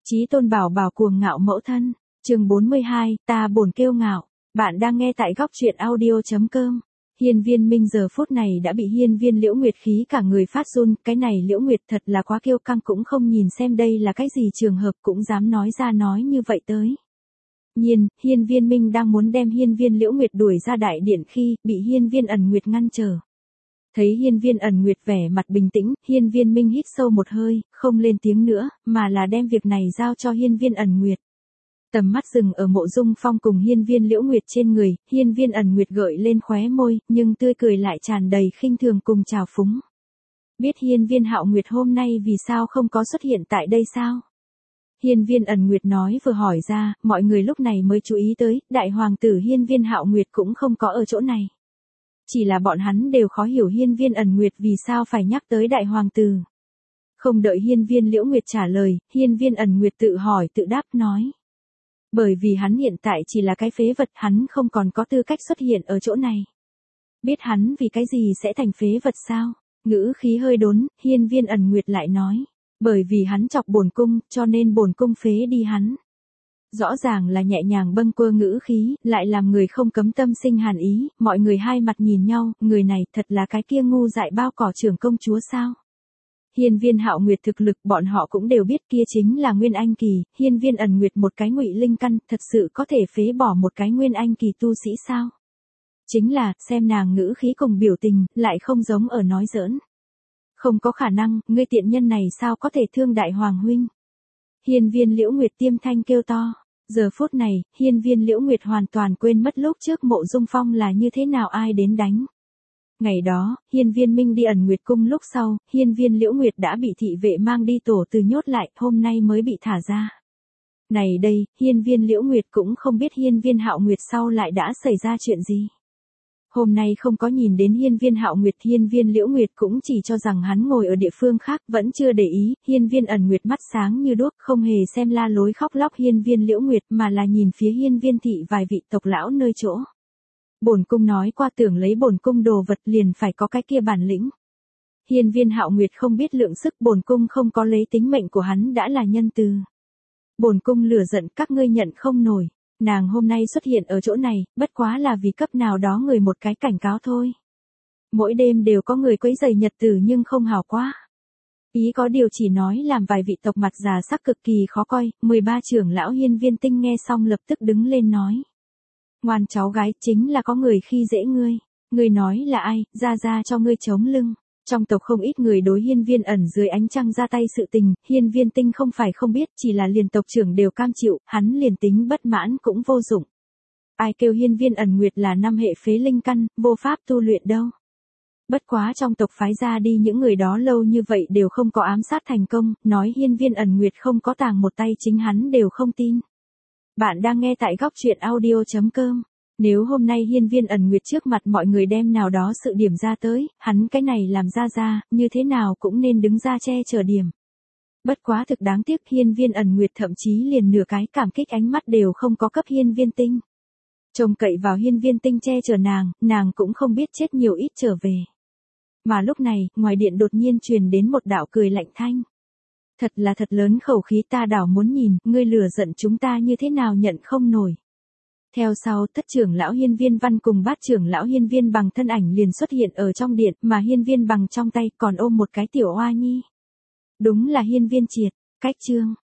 Chí tôn bảo bảo cuồng ngạo mẫu thân, chương 42, ta bổn kiêu ngạo. Bạn đang nghe tại góc truyện audio.com. Hiên Viên Minh giờ phút này đã bị Hiên Viên Liễu Nguyệt khí cả người phát run, cái này Liễu Nguyệt thật là quá kiêu căng, cũng không nhìn xem đây là cái gì trường hợp cũng dám nói ra nói như vậy tới. Nhiên, Hiên Viên Minh đang muốn đem Hiên Viên Liễu Nguyệt đuổi ra đại điện khi bị Hiên Viên Ẩn Nguyệt ngăn trở. Thấy Hiên Viên Ẩn Nguyệt vẻ mặt bình tĩnh, Hiên Viên Minh hít sâu một hơi, không lên tiếng nữa, mà là đem việc này giao cho Hiên Viên Ẩn Nguyệt. Tầm mắt dừng ở Mộ Dung Phong cùng Hiên Viên Liễu Nguyệt trên người, Hiên Viên Ẩn Nguyệt gợi lên khóe môi, nhưng tươi cười lại tràn đầy khinh thường cùng trào phúng. Biết Hiên Viên Hạo Nguyệt hôm nay vì sao không có xuất hiện tại đây sao? Hiên Viên Ẩn Nguyệt nói vừa hỏi ra, mọi người lúc này mới chú ý tới, đại hoàng tử Hiên Viên Hạo Nguyệt cũng không có ở chỗ này. Chỉ là bọn hắn đều khó hiểu Hiên Viên Ẩn Nguyệt vì sao phải nhắc tới đại hoàng tử. Không đợi Hiên Viên Liễu Nguyệt trả lời, Hiên Viên Ẩn Nguyệt tự hỏi tự đáp nói. Bởi vì hắn hiện tại chỉ là cái phế vật, hắn không còn có tư cách xuất hiện ở chỗ này. Biết hắn vì cái gì sẽ thành phế vật sao? Ngữ khí hơi đốn, Hiên Viên Ẩn Nguyệt lại nói. Bởi vì hắn chọc bổn cung, cho nên bổn cung phế đi hắn. Rõ ràng là nhẹ nhàng bâng quơ ngữ khí, lại làm người không cấm tâm sinh hàn ý, mọi người hai mặt nhìn nhau, người này thật là cái kia ngu dại bao cỏ trưởng công chúa sao? Hiên Viên Hạo Nguyệt thực lực bọn họ cũng đều biết, kia chính là Nguyên Anh kỳ, Hiên Viên Ẩn Nguyệt một cái ngụy linh căn, thật sự có thể phế bỏ một cái Nguyên Anh kỳ tu sĩ sao? Chính là, xem nàng ngữ khí cùng biểu tình, lại không giống ở nói giỡn. Không có khả năng, ngươi tiện nhân này sao có thể thương đại hoàng huynh? Hiên Viên Liễu Nguyệt tiêm thanh kêu to. Giờ phút này, Hiên Viên Liễu Nguyệt hoàn toàn quên mất lúc trước Mộ Dung Phong là như thế nào ai đến đánh. Ngày đó, Hiên Viên Minh đi Ẩn Nguyệt cung lúc sau, Hiên Viên Liễu Nguyệt đã bị thị vệ mang đi tổ từ nhốt lại, hôm nay mới bị thả ra. Này đây, Hiên Viên Liễu Nguyệt cũng không biết Hiên Viên Hạo Nguyệt sau lại đã xảy ra chuyện gì. Hôm nay không có nhìn đến Hiên Viên Hạo Nguyệt, Hiên Viên Liễu Nguyệt cũng chỉ cho rằng hắn ngồi ở địa phương khác, vẫn chưa để ý. Hiên Viên Ẩn Nguyệt mắt sáng như đuốc, không hề xem la lối khóc lóc Hiên Viên Liễu Nguyệt, mà là nhìn phía Hiên Viên thị vài vị tộc lão nơi chỗ. Bổn cung nói qua, tưởng lấy bổn cung đồ vật liền phải có cái kia bản lĩnh. Hiên Viên Hạo Nguyệt không biết lượng sức, bổn cung không có lấy tính mệnh của hắn đã là nhân từ. Bổn cung lửa giận các ngươi nhận không nổi. Nàng hôm nay xuất hiện ở chỗ này, bất quá là vì cấp nào đó người một cái cảnh cáo thôi. Mỗi đêm đều có người quấy rầy nhật tử nhưng không hảo quá. Ý có điều chỉ nói làm vài vị tộc mặt già sắc cực kỳ khó coi. 13 trưởng lão Hiên Viên Tinh nghe xong lập tức đứng lên nói. Ngoan cháu gái, chính là có người khi dễ ngươi. Ngươi nói là ai, ra cho ngươi chống lưng. Trong tộc không ít người đối Hiên Viên Ẩn dưới ánh trăng ra tay sự tình, Hiên Viên Tinh không phải không biết, chỉ là liền tộc trưởng đều cam chịu, hắn liền tính bất mãn cũng vô dụng. Ai kêu Hiên Viên Ẩn Nguyệt là năm hệ phế linh căn, vô pháp tu luyện đâu. Bất quá trong tộc phái ra đi những người đó lâu như vậy đều không có ám sát thành công, nói Hiên Viên Ẩn Nguyệt không có tàng một tay chính hắn đều không tin. Bạn đang nghe tại góc truyện audio.com. Nếu hôm nay Hiên Viên Ẩn Nguyệt trước mặt mọi người đem nào đó sự điểm ra tới, hắn cái này làm ra, như thế nào cũng nên đứng ra che chở điểm. Bất quá thực đáng tiếc, Hiên Viên Ẩn Nguyệt thậm chí liền nửa cái cảm kích ánh mắt đều không có cấp Hiên Viên Tinh. Trông cậy vào Hiên Viên Tinh che chở nàng cũng không biết chết nhiều ít trở về. Mà lúc này, ngoài điện đột nhiên truyền đến một đạo cười lạnh thanh. Thật là thật lớn khẩu khí, ta đảo muốn nhìn, ngươi lừa giận chúng ta như thế nào nhận không nổi. Theo sau, thất trưởng lão Hiên Viên Văn cùng bát trưởng lão Hiên Viên Bằng thân ảnh liền xuất hiện ở trong điện, mà Hiên Viên Bằng trong tay còn ôm một cái tiểu oa nhi. Đúng là Hiên Viên Triệt. Cách chương